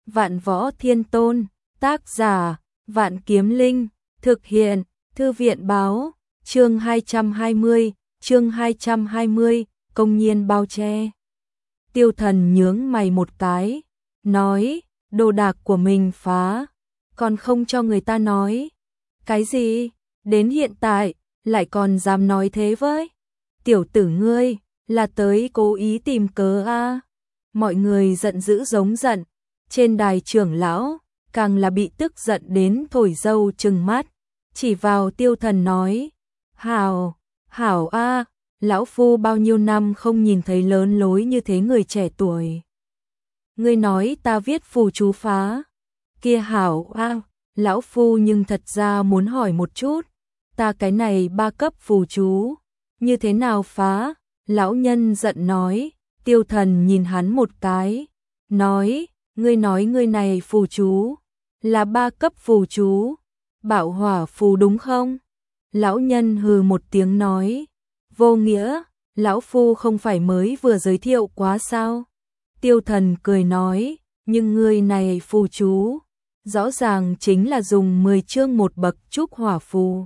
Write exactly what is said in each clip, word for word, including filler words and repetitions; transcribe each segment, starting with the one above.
Vạn Võ Thiên Tôn, tác giả, Vạn Kiếm Linh, thực hiện, Thư viện báo, chương hai trăm hai mươi, chương hai trăm hai mươi, công nhiên bao che. Tiêu Thần nhướng mày một cái, nói, đồ đạc của mình phá, còn không cho người ta nói. Cái gì? Đến hiện tại, lại còn dám nói thế với? Tiểu tử ngươi, là tới cố ý tìm cớ a? Mọi người giận dữ giống giận, trên đài trưởng lão, càng là bị tức giận đến thổi dâu trừng mắt, chỉ vào Tiêu Thần nói, hảo, hảo a, lão phu bao nhiêu năm không nhìn thấy lớn lối như thế người trẻ tuổi. Ngươi nói ta viết phù chú phá, kia hảo a, lão phu nhưng thật ra muốn hỏi một chút, ta cái này ba cấp phù chú, như thế nào phá? Lão nhân giận nói. Tiêu Thần nhìn hắn một cái, nói, ngươi nói ngươi này phù chú, là ba cấp phù chú, bạo hỏa phù đúng không? Lão nhân hừ một tiếng nói, vô nghĩa, lão phu không phải mới vừa giới thiệu quá sao? Tiêu Thần cười nói, nhưng ngươi này phù chú, rõ ràng chính là dùng mười chương một bậc trúc hỏa phù.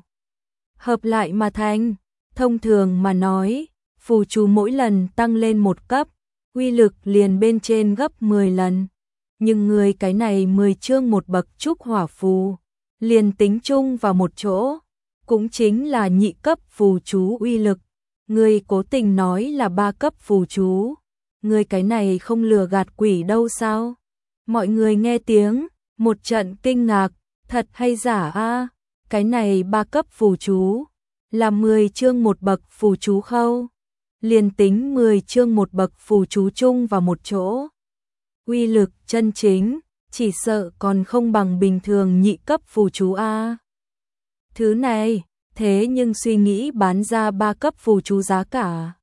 Hợp lại mà thành, thông thường mà nói, phù chú mỗi lần tăng lên một cấp, uy lực liền bên trên gấp mười lần. Nhưng người cái này mười chương một bậc trúc hỏa phù, liền tính chung vào một chỗ, cũng chính là nhị cấp phù chú uy lực. Người cố tình nói là ba cấp phù chú, người cái này không lừa gạt quỷ đâu sao? Mọi người nghe tiếng, một trận kinh ngạc, thật hay giả a? Cái này ba cấp phù chú, là mười chương một bậc phù chú khâu. Liền tính mười chương một bậc phù chú chung vào một chỗ. Uy lực chân chính, chỉ sợ còn không bằng bình thường nhị cấp phù chú a. Thứ này, thế nhưng suy nghĩ bán ra ba cấp phù chú giá cả.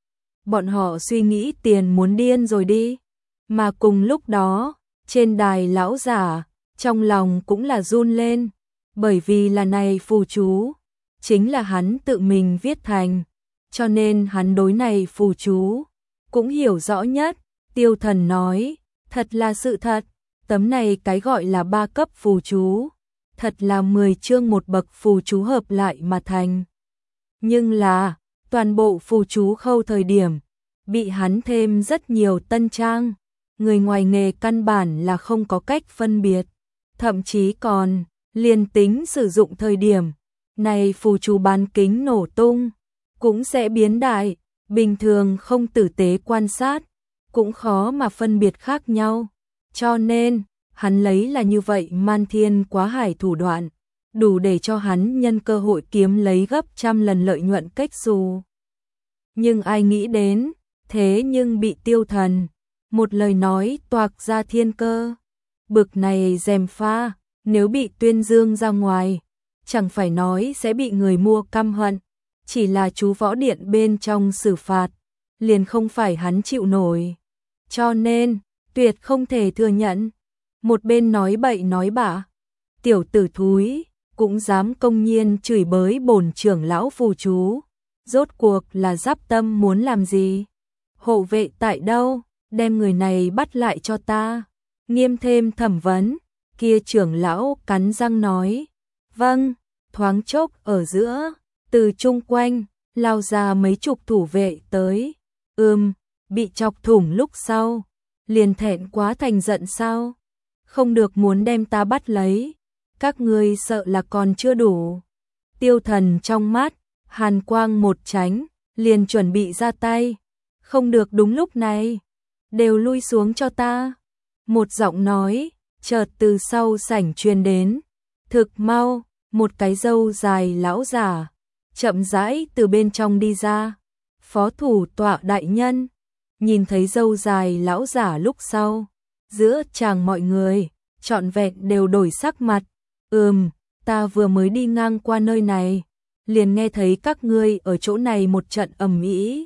Bọn họ suy nghĩ tiền muốn điên rồi đi. Mà cùng lúc đó, trên đài lão giả, trong lòng cũng là run lên. Bởi vì là này phù chú, chính là hắn tự mình viết thành. Cho nên hắn đối này phù chú, cũng hiểu rõ nhất. Tiêu Thần nói, thật là sự thật, tấm này cái gọi là ba cấp phù chú, thật là mười chương một bậc phù chú hợp lại mà thành. Nhưng là, toàn bộ phù chú khâu thời điểm, bị hắn thêm rất nhiều tân trang, người ngoài nghề căn bản là không có cách phân biệt, thậm chí còn, liền tính sử dụng thời điểm, này phù chú bán kính nổ tung, cũng sẽ biến đại, bình thường không tử tế quan sát, cũng khó mà phân biệt khác nhau. Cho nên, hắn lấy là như vậy man thiên quá hải thủ đoạn, đủ để cho hắn nhân cơ hội kiếm lấy gấp trăm lần lợi nhuận cách xù. Nhưng ai nghĩ đến, thế nhưng bị Tiêu Thần, một lời nói toạc ra thiên cơ. Bực này dèm pha, nếu bị tuyên dương ra ngoài, chẳng phải nói sẽ bị người mua căm hận. Chỉ là chú võ điện bên trong xử phạt, liền không phải hắn chịu nổi. Cho nên, tuyệt không thể thừa nhận. Một bên nói bậy nói bạ, tiểu tử thúi, cũng dám công nhiên chửi bới bổn trưởng lão phù chú. Rốt cuộc là giáp tâm muốn làm gì? Hộ vệ tại đâu? Đem người này bắt lại cho ta. Nghiêm thêm thẩm vấn, kia trưởng lão cắn răng nói. Vâng, thoáng chốc ở giữa. Từ chung quanh, lao ra mấy chục thủ vệ tới. Ừm, bị chọc thủng lúc sau. Liền thẹn quá thành giận sao? Không được muốn đem ta bắt lấy. Các ngươi sợ là còn chưa đủ. Tiêu Thần trong mắt, hàn quang một tránh, liền chuẩn bị ra tay. Không được đúng lúc này. Đều lui xuống cho ta. Một giọng nói, chợt từ sau sảnh truyền đến. Thực mau, một cái râu dài lão giả chậm rãi từ bên trong đi ra. Phó thủ tọa đại nhân, nhìn thấy râu dài lão giả lúc sau, giữa chàng mọi người, trọn vẹn đều đổi sắc mặt. Ừm, ta vừa mới đi ngang qua nơi này, liền nghe thấy các ngươi ở chỗ này một trận ầm ĩ.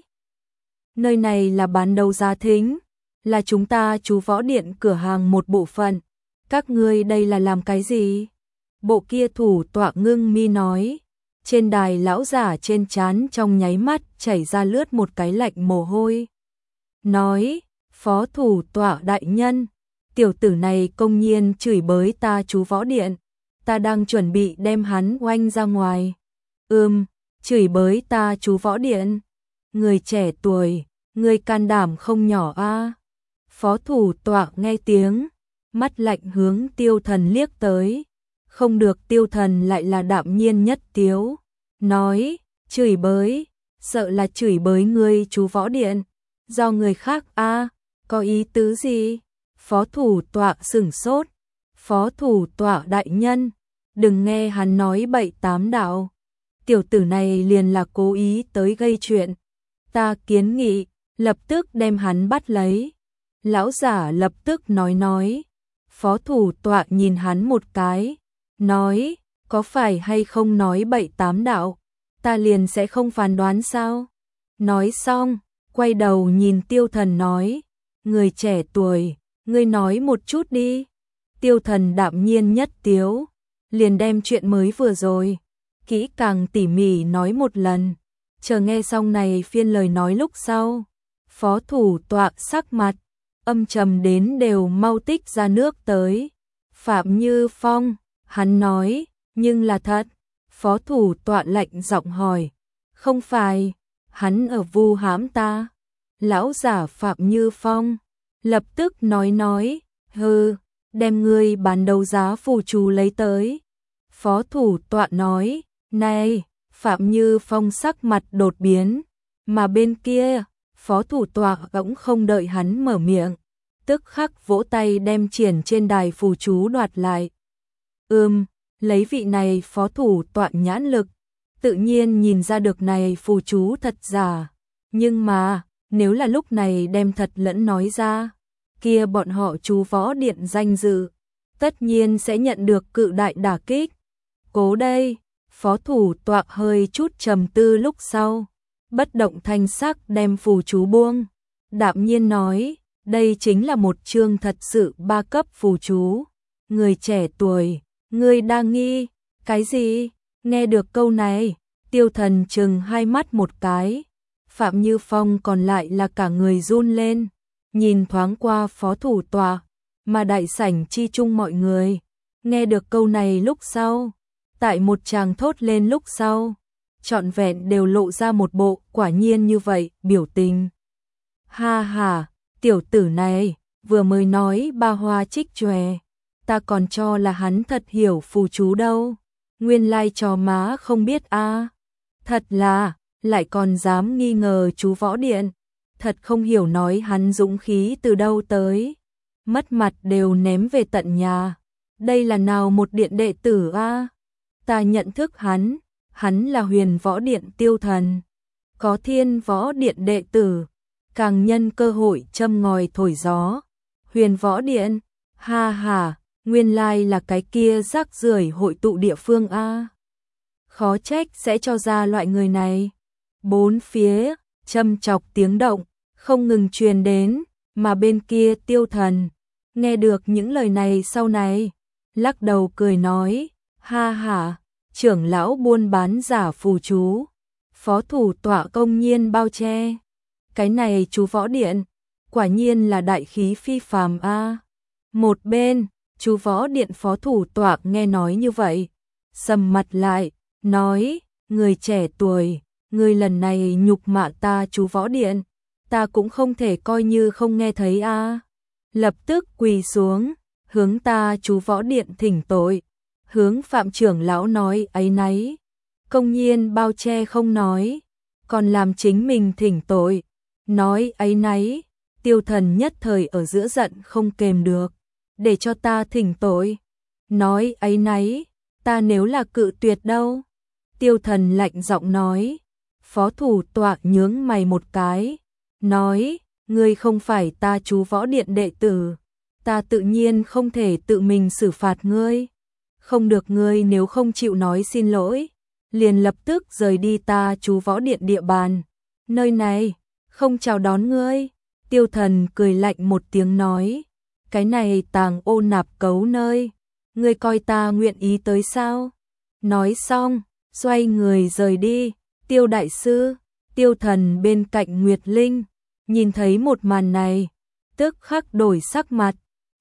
Nơi này là bán đấu giá thính, là chúng ta chú võ điện cửa hàng một bộ phận. Các ngươi đây là làm cái gì? Bộ kia thủ tọa ngưng mi nói. Trên đài lão giả trên trán trong nháy mắt chảy ra lướt một cái lạnh mồ hôi. Nói, phó thủ tọa đại nhân, tiểu tử này công nhiên chửi bới ta chú võ điện, ta đang chuẩn bị đem hắn oanh ra ngoài. Ừm, chửi bới ta chú võ điện. Người trẻ tuổi, người can đảm không nhỏ a. Phó thủ tọa nghe tiếng, mắt lạnh hướng Tiêu Thần liếc tới. Không được, Tiêu Thần lại là đạm nhiên nhất tiếu, nói, chửi bới, sợ là chửi bới ngươi chú võ điện, do người khác a, có ý tứ gì? Phó thủ tọa sửng sốt, phó thủ tọa đại nhân, đừng nghe hắn nói bậy tám đạo, tiểu tử này liền là cố ý tới gây chuyện, ta kiến nghị, lập tức đem hắn bắt lấy. Lão giả lập tức nói nói, phó thủ tọa nhìn hắn một cái, nói, có phải hay không nói bậy tám đạo, ta liền sẽ không phán đoán sao? Nói xong, quay đầu nhìn Tiêu Thần nói, người trẻ tuổi, ngươi nói một chút đi. Tiêu Thần đạm nhiên nhất tiếu, liền đem chuyện mới vừa rồi, kỹ càng tỉ mỉ nói một lần, chờ nghe xong này phiên lời nói lúc sau. Phó thủ tọa sắc mặt, âm trầm đến đều mau tích ra nước tới. Phạm Như Phong, hắn nói, nhưng là thật. Phó thủ tọa lạnh giọng hỏi, không phải, hắn ở vu hãm ta. Lão giả Phạm Như Phong, lập tức nói nói, hừ, đem ngươi bán đấu giá phù chú lấy tới. Phó thủ tọa nói, này, Phạm Như Phong sắc mặt đột biến, mà bên kia, phó thủ tọa cũng không đợi hắn mở miệng, tức khắc vỗ tay đem triển trên đài phù chú đoạt lại. Ừm, lấy vị này phó thủ tọa nhãn lực, tự nhiên nhìn ra được này phù chú thật giả, nhưng mà, nếu là lúc này đem thật lẫn nói ra, kia bọn họ chú võ điện danh dự, tất nhiên sẽ nhận được cự đại đả kích. Cố đây, phó thủ tọa hơi chút trầm tư lúc sau, bất động thanh sắc đem phù chú buông, đạm nhiên nói, đây chính là một chương thật sự ba cấp phù chú. Người trẻ tuổi, ngươi đang nghi, cái gì? Nghe được câu này, Tiêu Thần chừng hai mắt một cái, Phạm Như Phong còn lại là cả người run lên, nhìn thoáng qua phó thủ tọa, mà đại sảnh chi chung mọi người, nghe được câu này lúc sau, tại một tràng thốt lên lúc sau, trọn vẹn đều lộ ra một bộ quả nhiên như vậy biểu tình. Ha ha, tiểu tử này, vừa mới nói ba hoa trích chòe, ta còn cho là hắn thật hiểu phù chú đâu, nguyên lai trò má không biết a. À. Thật là, lại còn dám nghi ngờ chú võ điện, thật không hiểu nói hắn dũng khí từ đâu tới, mất mặt đều ném về tận nhà, đây là nào một điện đệ tử a? À? Ta nhận thức hắn, hắn là Huyền Võ Điện Tiêu Thần, có Thiên Võ Điện đệ tử, càng nhân cơ hội châm ngòi thổi gió. Huyền Võ Điện, ha ha, nguyên lai là cái kia rác rưởi hội tụ địa phương a. Khó trách sẽ cho ra loại người này. Bốn phía, châm chọc tiếng động, không ngừng truyền đến, mà bên kia Tiêu Thần, nghe được những lời này sau này, lắc đầu cười nói, ha ha, trưởng lão buôn bán giả phù chú, phó thủ tọa công nhiên bao che. Cái này chú võ điện, quả nhiên là đại khí phi phàm a. Một bên, chú võ điện phó thủ tọa nghe nói như vậy, sầm mặt lại, nói, người trẻ tuổi, người lần này nhục mạ ta chú võ điện, ta cũng không thể coi như không nghe thấy a. Lập tức quỳ xuống, hướng ta chú võ điện thỉnh tội, hướng Phạm trưởng lão nói ấy nấy, công nhiên bao che không nói, còn làm chính mình thỉnh tội, nói ấy nấy. Tiêu Thần nhất thời ở giữa giận không kềm được, để cho ta thỉnh tội, nói ấy nấy, ta nếu là cự tuyệt đâu. Tiêu Thần lạnh giọng nói, phó thủ tọa nhướng mày một cái, nói, ngươi không phải ta chú võ điện đệ tử, ta tự nhiên không thể tự mình xử phạt ngươi, không được, ngươi nếu không chịu nói xin lỗi, liền lập tức rời đi ta chú võ điện địa bàn, nơi này không chào đón ngươi. Tiêu Thần cười lạnh một tiếng nói, cái này tàng ô nạp cấu nơi, ngươi coi ta nguyện ý tới sao? Nói xong, xoay người rời đi. Tiêu đại sư, Tiêu Thần bên cạnh Nguyệt Linh, nhìn thấy một màn này, tức khắc đổi sắc mặt,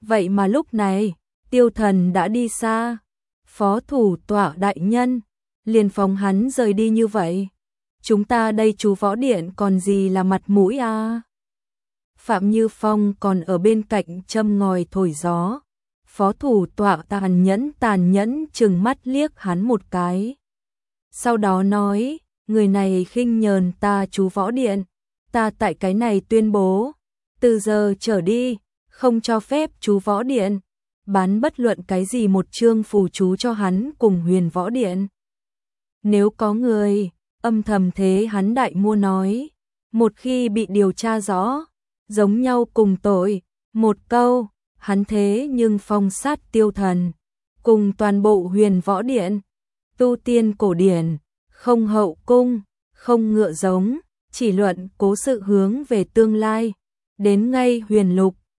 Vậy mà lúc này, Tiêu Thần đã đi xa. Phó thủ tọa đại nhân, liền phóng hắn rời đi như vậy. Chúng ta đây chú võ điện còn gì là mặt mũi à? Phạm Như Phong còn ở bên cạnh châm ngòi thổi gió. Phó thủ tọa tàn nhẫn tàn nhẫn trừng mắt liếc hắn một cái. Sau đó nói, người này khinh nhờn ta chú võ điện. Ta tại cái này tuyên bố, từ giờ trở đi, không cho phép chú võ điện bán bất luận cái gì một chương phù chú cho hắn cùng Huyền Võ Điện. Nếu có người âm thầm thế hắn đại mua nói, một khi bị điều tra rõ, giống nhau cùng tội, một câu, hắn thế nhưng phong sát Tiêu Thần, cùng toàn bộ Huyền Võ Điện, tu tiên cổ điển, không hậu cung, không ngựa giống, chỉ luận cố sự hướng về tương lai, đến ngay Huyền Lục,